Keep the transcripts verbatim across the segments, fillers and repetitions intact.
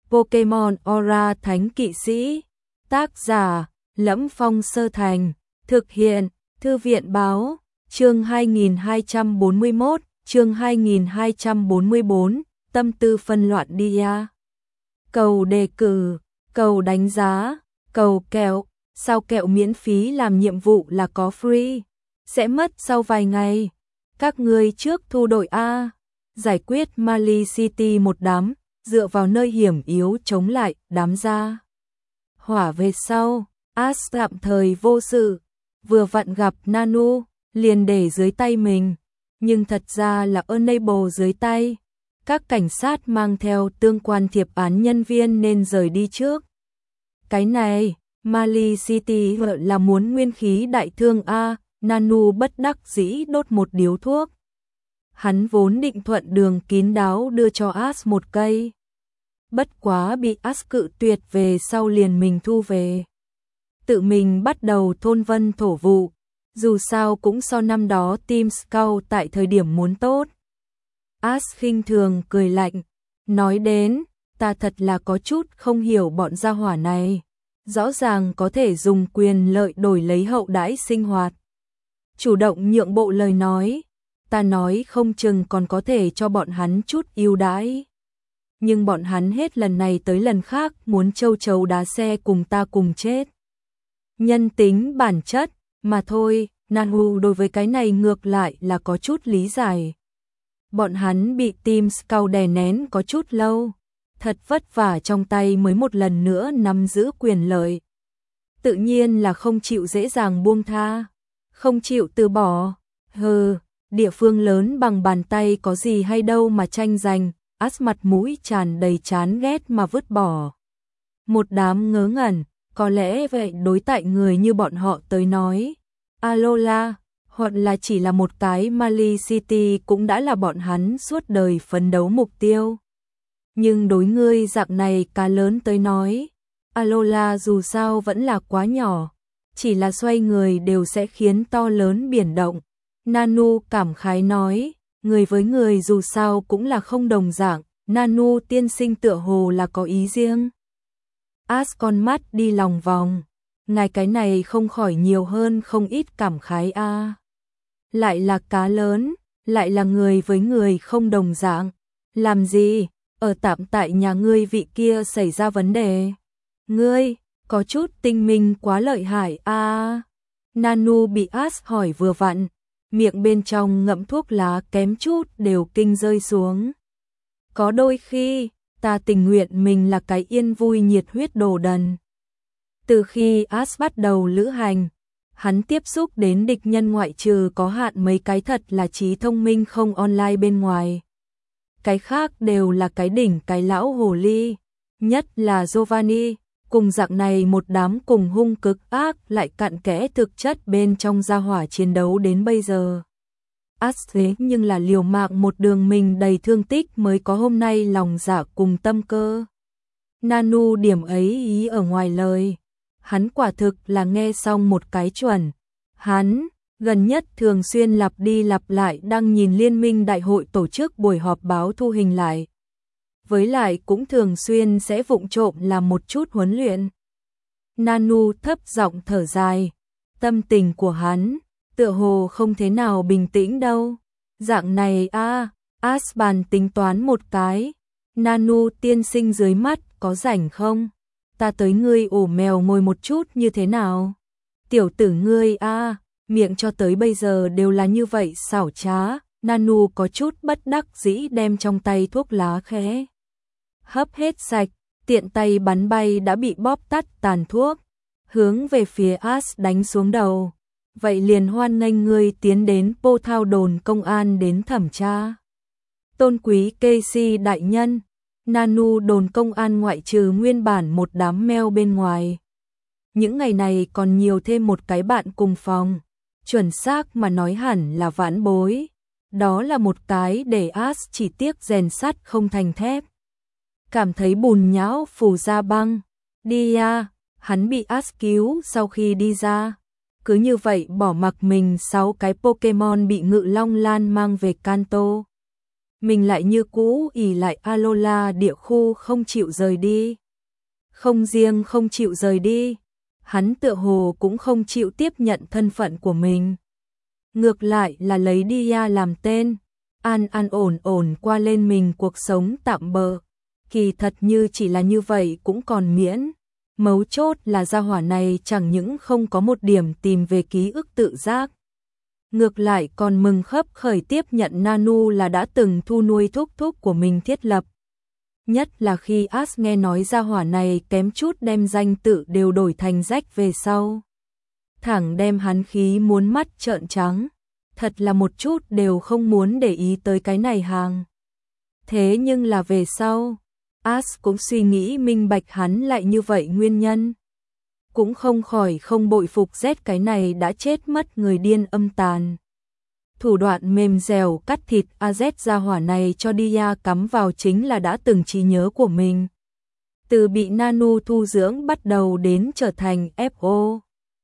Pokemon Aura Thánh Kỵ Sĩ. Tác giả: Lẫm Phong Sơ Thành. Thực hiện: Thư viện báo. Chương hai nghìn hai trăm bốn mươi mốt, chương hai nghìn hai trăm bốn mươi bốn, tâm tư phân loạn đi a. Cầu đề cử, cầu đánh giá, cầu kẹo, sao kẹo miễn phí làm nhiệm vụ là có free, sẽ mất sau vài ngày. Các ngươi trước thu đội a. Giải quyết Mali City một đám, dựa vào nơi hiểm yếu chống lại đám gia hỏa về sau. Ash tạm thời vô sự, vừa vặn gặp Nanu, liền để dưới tay mình, nhưng thật ra là Unable dưới tay. Các cảnh sát mang theo tương quan thiệp án nhân viên nên rời đi trước. Cái này, Mali City là muốn nguyên khí đại thương a. Nanu bất đắc dĩ đốt một điếu thuốc. Hắn vốn định thuận đường kín đáo đưa cho Ash một cây, bất quá bị Ash cự tuyệt về sau liền mình thu về. Tự mình bắt đầu thôn vân thổ vụ, dù sao cũng so năm đó Team Scout tại thời điểm muốn tốt. Ash khinh thường cười lạnh, nói đến, ta thật là có chút không hiểu bọn gia hỏa này, rõ ràng có thể dùng quyền lợi đổi lấy hậu đãi sinh hoạt. Chủ động nhượng bộ lời nói, ta nói không chừng còn có thể cho bọn hắn chút ưu đãi. Nhưng bọn hắn hết lần này tới lần khác muốn châu chấu đá xe cùng ta cùng chết. Nhân tính bản chất, mà thôi. Nanu đối với cái này ngược lại là có chút lý giải. Bọn hắn bị Team Scout đè nén có chút lâu, thật vất vả trong tay mới một lần nữa nắm giữ quyền lợi. Tự nhiên là không chịu dễ dàng buông tha, không chịu từ bỏ. Hừ, địa phương lớn bằng bàn tay có gì hay đâu mà tranh giành. Ash mặt mũi tràn đầy chán ghét mà vứt bỏ. Một đám ngớ ngẩn, có lẽ vậy đối tại người như bọn họ tới nói, Alola, hoặc là chỉ là một cái Mali City cũng đã là bọn hắn suốt đời phấn đấu mục tiêu. Nhưng đối ngươi dạng này cá lớn tới nói, Alola dù sao vẫn là quá nhỏ, chỉ là xoay người đều sẽ khiến to lớn biển động. Nanu cảm khái nói, người với người dù sao cũng là không đồng dạng. Nanu tiên sinh tựa hồ là có ý riêng. Ash con mắt đi lòng vòng, ngài cái này không khỏi nhiều hơn không ít cảm khái a. À. Lại là cá lớn, lại là người với người không đồng dạng. Làm gì, ở tạm tại nhà ngươi vị kia xảy ra vấn đề. Ngươi, có chút tinh minh quá lợi hại a. À. Nanu bị Ash hỏi vừa vặn, miệng bên trong ngậm thuốc lá kém chút đều kinh rơi xuống. Có đôi khi, ta tình nguyện mình là cái yên vui nhiệt huyết đồ đần. Từ khi Ash bắt đầu lữ hành, hắn tiếp xúc đến địch nhân ngoại trừ có hạn mấy cái thật là trí thông minh không online bên ngoài. Cái khác đều là cái đỉnh cái lão hồ ly, nhất là Giovanni, cùng dạng này một đám cùng hung cực ác lại cặn kẽ thực chất bên trong gia hỏa chiến đấu đến bây giờ. Ash thế nhưng là liều mạng một đường mình đầy thương tích mới có hôm nay lòng dạ cùng tâm cơ. Nanu điểm ấy ý ở ngoài lời, hắn quả thực là nghe xong một cái chuẩn. Hắn, gần nhất thường xuyên lặp đi lặp lại đang nhìn liên minh đại hội tổ chức buổi họp báo thu hình lại. Với lại cũng thường xuyên sẽ vụng trộm làm một chút huấn luyện. Nanu thấp giọng thở dài, tâm tình của hắn tựa hồ không thế nào bình tĩnh đâu. Dạng này a, à, Ash bàn tính toán một cái. Nanu tiên sinh dưới mắt có rảnh không? Ta tới ngươi ổ mèo ngồi một chút như thế nào? Tiểu tử ngươi a, à, miệng cho tới bây giờ đều là như vậy xảo trá. Nanu có chút bất đắc dĩ đem trong tay thuốc lá khẽ hấp hết sạch, tiện tay bắn bay đã bị bóp tắt tàn thuốc, hướng về phía Ash đánh xuống đầu. Vậy liền hoan nghênh ngươi tiến đến Pô Thao đồn công an đến thẩm tra. Tôn quý Casey đại nhân, Nanu đồn công an ngoại trừ nguyên bản một đám meo bên ngoài. Những ngày này còn nhiều thêm một cái bạn cùng phòng, chuẩn xác mà nói hẳn là vãn bối. Đó là một cái để Ash chỉ tiếc rèn sắt không thành thép. Cảm thấy bùn nhão phủ ra băng. Đi à, hắn bị Ash cứu sau khi đi ra. Cứ như vậy bỏ mặc mình sáu cái Pokemon bị Ngự Long Lan mang về Kanto. mình lại như cũ ỷ lại Alola địa khu không chịu rời đi. Không riêng không chịu rời đi, hắn tựa hồ cũng không chịu tiếp nhận thân phận của mình. Ngược lại là lấy Dia làm tên, an an ổn ổn qua lên mình cuộc sống tạm bợ. Kỳ thật như chỉ là như vậy cũng còn miễn. Mấu chốt là gia hỏa này chẳng những không có một điểm tìm về ký ức tự giác. Ngược lại còn mừng khấp khởi tiếp nhận Nanu là đã từng thu nuôi thúc thúc của mình thiết lập. Nhất là khi Ash nghe nói gia hỏa này kém chút đem danh tự đều đổi thành rách về sau. Thẳng đem hắn khí muốn mắt trợn trắng. Thật là một chút đều không muốn để ý tới cái này hàng. Thế nhưng là về sau, Ash cũng suy nghĩ minh bạch hắn lại như vậy nguyên nhân. Cũng không khỏi không bội phục Z cái này đã chết mất người điên âm tàn. Thủ đoạn mềm dẻo cắt thịt a zét gia hỏa này cho Dia cắm vào chính là đã từng trí nhớ của mình. Từ bị Nanu thu dưỡng bắt đầu đến trở thành ép ô.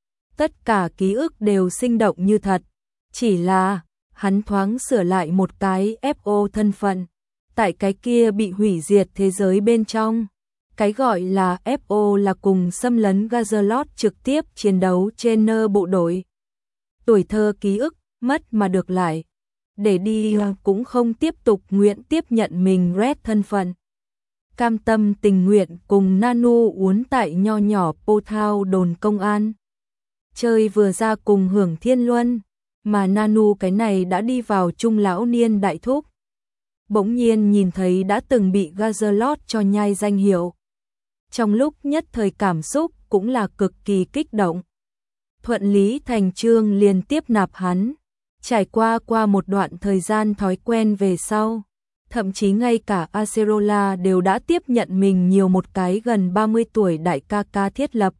Tất cả ký ức đều sinh động như thật. Chỉ là, hắn thoáng sửa lại một cái ép ô thân phận. Tại cái kia bị hủy diệt thế giới bên trong. Cái gọi là ép ô là cùng xâm lấn Gazalot trực tiếp chiến đấu trên nơ bộ đội. Tuổi thơ ký ức, mất mà được lại. Để đi cũng không tiếp tục nguyện tiếp nhận mình Red thân phận. Cam tâm tình nguyện cùng Nanu uốn tại nho nhỏ Pothao đồn công an. Chơi vừa ra cùng hưởng thiên luân, mà Nanu cái này đã đi vào trung lão niên đại thúc. Bỗng nhiên nhìn thấy đã từng bị Gazalot cho nhai danh hiệu. Trong lúc nhất thời cảm xúc cũng là cực kỳ kích động. Thuận lý thành chương liền tiếp nạp hắn. Trải qua qua một đoạn thời gian thói quen về sau, thậm chí ngay cả Acerola đều đã tiếp nhận mình nhiều một cái gần ba mươi tuổi đại ca ca thiết lập.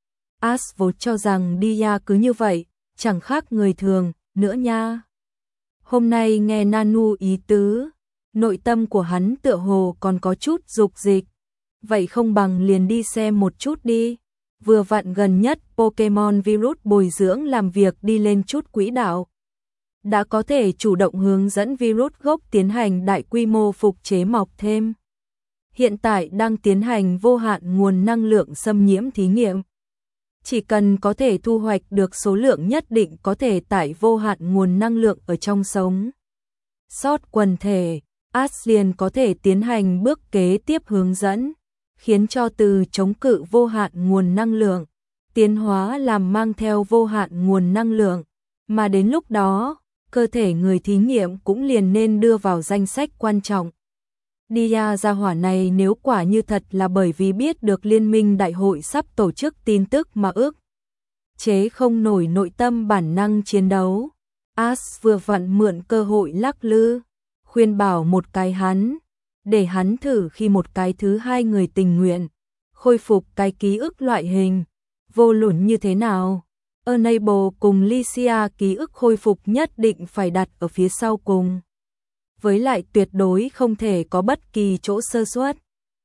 Ash vốn cho rằng Dia cứ như vậy, chẳng khác người thường, nữa nha. Hôm nay nghe Nanu ý tứ, nội tâm của hắn tựa hồ còn có chút dục dịch. Vậy không bằng liền đi xem một chút đi. Vừa vặn gần nhất Pokemon Virus bồi dưỡng làm việc đi lên chút quỹ đạo. Đã có thể chủ động hướng dẫn virus gốc tiến hành đại quy mô phục chế mọc thêm. Hiện tại đang tiến hành vô hạn nguồn năng lượng xâm nhiễm thí nghiệm. Chỉ cần có thể thu hoạch được số lượng nhất định có thể tải vô hạn nguồn năng lượng ở trong sống sót quần thể, Ash liền có thể tiến hành bước kế tiếp hướng dẫn, khiến cho từ chống cự vô hạn nguồn năng lượng, tiến hóa làm mang theo vô hạn nguồn năng lượng, mà đến lúc đó, cơ thể người thí nghiệm cũng liền nên đưa vào danh sách quan trọng. Dia gia hỏa này nếu quả như thật là bởi vì biết được liên minh đại hội sắp tổ chức tin tức mà ước chế không nổi nội tâm bản năng chiến đấu. Ash vừa vặn mượn cơ hội lắc lư, khuyên bảo một cái hắn, để hắn thử khi một cái thứ hai người tình nguyện, khôi phục cái ký ức loại hình, vô luận như thế nào. Enable cùng Lycia ký ức khôi phục nhất định phải đặt ở phía sau cùng. Với lại tuyệt đối không thể có bất kỳ chỗ sơ suất.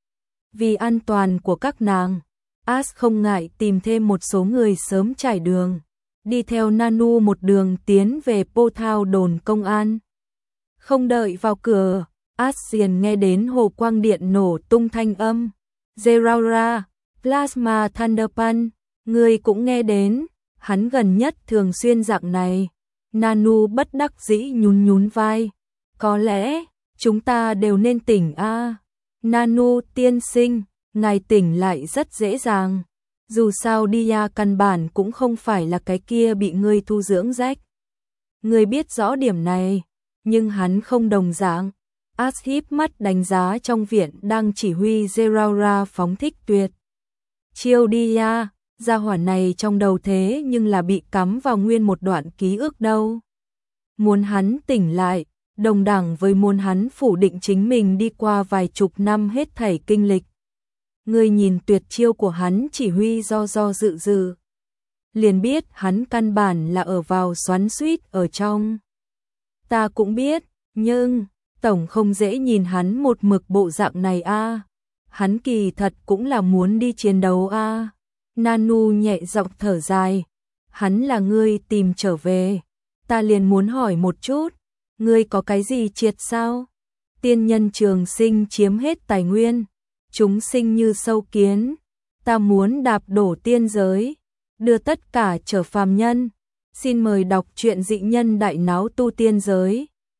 Vì an toàn của các nàng, Ash không ngại tìm thêm một số người sớm trải đường, đi theo Nanu một đường tiến về Pothao đồn công an. Không đợi vào cửa, Ash liền nghe đến hồ quang điện nổ tung thanh âm. Zeraora, Plasma Thunderpunch, người cũng nghe đến. Hắn gần nhất thường xuyên dạng này. Nanu bất đắc dĩ nhún nhún vai. Có lẽ, chúng ta đều nên tỉnh a. À. Nanu tiên sinh, ngài tỉnh lại rất dễ dàng. Dù sao Dia căn bản cũng không phải là cái kia bị ngươi thu dưỡng rách. Ngươi biết rõ điểm này, nhưng hắn không đồng dạng. Ash híp mắt đánh giá trong viện đang chỉ huy Zeraora phóng thích tuyệt chiêu Dia. Gia hỏa này trong đầu thế nhưng là bị cắm vào nguyên một đoạn ký ức đâu. Muốn hắn tỉnh lại, đồng đẳng với muốn hắn phủ định chính mình đi qua vài chục năm hết thảy kinh lịch. Người nhìn tuyệt chiêu của hắn chỉ huy do do dự dự. Liền biết hắn căn bản là ở vào xoắn xuýt ở trong. Ta cũng biết, nhưng, tổng không dễ nhìn hắn một mực bộ dạng này a. À. Hắn kỳ thật cũng là muốn đi chiến đấu a. À. Nanu nhẹ giọng thở dài. Hắn là ngươi tìm trở về. Ta liền muốn hỏi một chút. Ngươi có cái gì triệt sao? tiên nhân trường sinh chiếm hết tài nguyên, chúng sinh như sâu kiến, ta muốn đạp đổ tiên giới, đưa tất cả trở phàm nhân. Xin mời đọc truyện Dị Nhân Đại Náo Tu Tiên Giới.